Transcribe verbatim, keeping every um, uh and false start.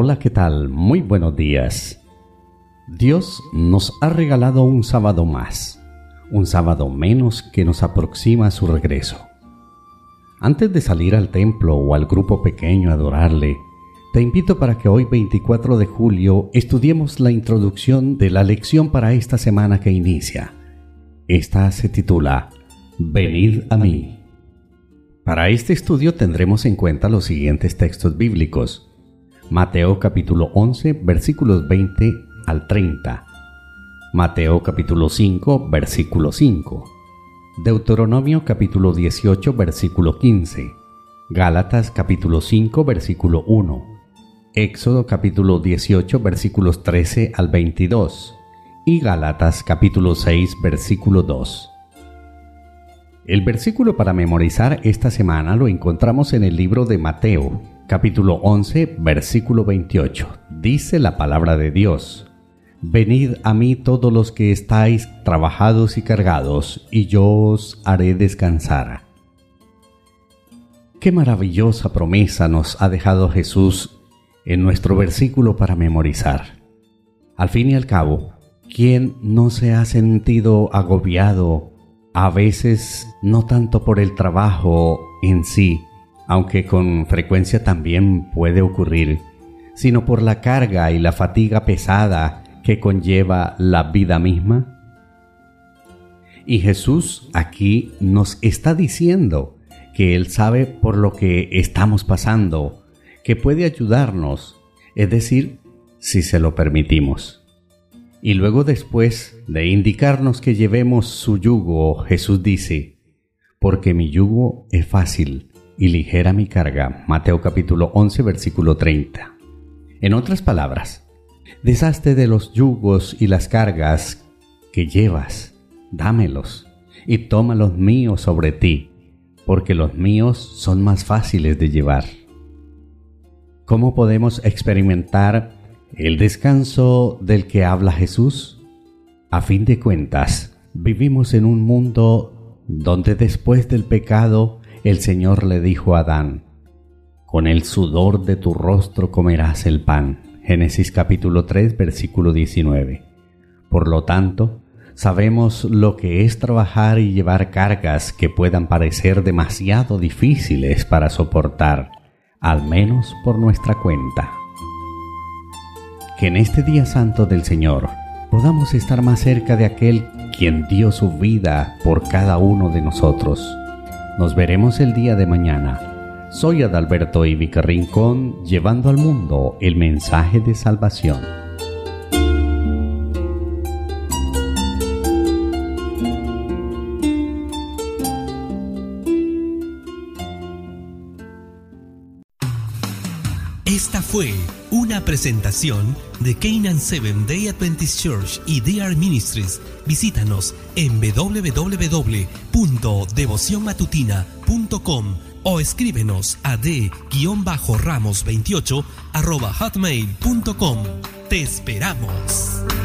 Hola, ¿qué tal? Muy buenos días. Dios nos ha regalado un sábado más, un sábado menos que nos aproxima a su regreso. Antes de salir al templo o al grupo pequeño a adorarle, te invito para que hoy veinticuatro de julio estudiemos la introducción de la lección para esta semana que inicia. Esta se titula Venid a mí. Para este estudio tendremos en cuenta los siguientes textos bíblicos. Mateo capítulo once, versículos veinte al treinta. Mateo capítulo cinco, versículo cinco. Deuteronomio capítulo dieciocho, versículo quince. Gálatas capítulo cinco, versículo uno. Éxodo capítulo dieciocho, versículos trece al veintidós. Y Gálatas capítulo seis, versículo dos. El versículo para memorizar esta semana lo encontramos en el libro de Mateo, capítulo once, versículo veintiocho. Dice la palabra de Dios: Venid a mí todos los que estáis trabajados y cargados, y yo os haré descansar. Qué maravillosa promesa nos ha dejado Jesús en nuestro versículo para memorizar. Al fin y al cabo, ¿quién no se ha sentido agobiado, a veces no tanto por el trabajo en sí, aunque con frecuencia también puede ocurrir, sino por la carga y la fatiga pesada que conlleva la vida misma? Y Jesús aquí nos está diciendo que Él sabe por lo que estamos pasando, que puede ayudarnos, es decir, si se lo permitimos. Y luego, después de indicarnos que llevemos su yugo, Jesús dice: porque mi yugo es fácil y ligera mi carga. Mateo capítulo once, versículo treinta. En otras palabras, deshazte de los yugos y las cargas que llevas, dámelos y toma los míos sobre ti, porque los míos son más fáciles de llevar. ¿Cómo podemos experimentar el descanso del que habla Jesús? A fin de cuentas, vivimos en un mundo donde después del pecado el Señor le dijo a Adán: con el sudor de tu rostro comerás el pan. Génesis capítulo tres, versículo diecinueve. Por lo tanto, sabemos lo que es trabajar y llevar cargas que puedan parecer demasiado difíciles para soportar, al menos por nuestra cuenta. Que en este día santo del Señor podamos estar más cerca de aquel quien dio su vida por cada uno de nosotros. Nos veremos el día de mañana. Soy Adalberto Ivica Rincón, llevando al mundo el mensaje de salvación. Esta fue una presentación de Canaan Seventh Day Adventist Church y D R Ministries. Visítanos en doble u doble u doble u punto devoción matutina punto com o escríbenos a d ramos veintiocho arroba hotmail punto com. ¡Te esperamos!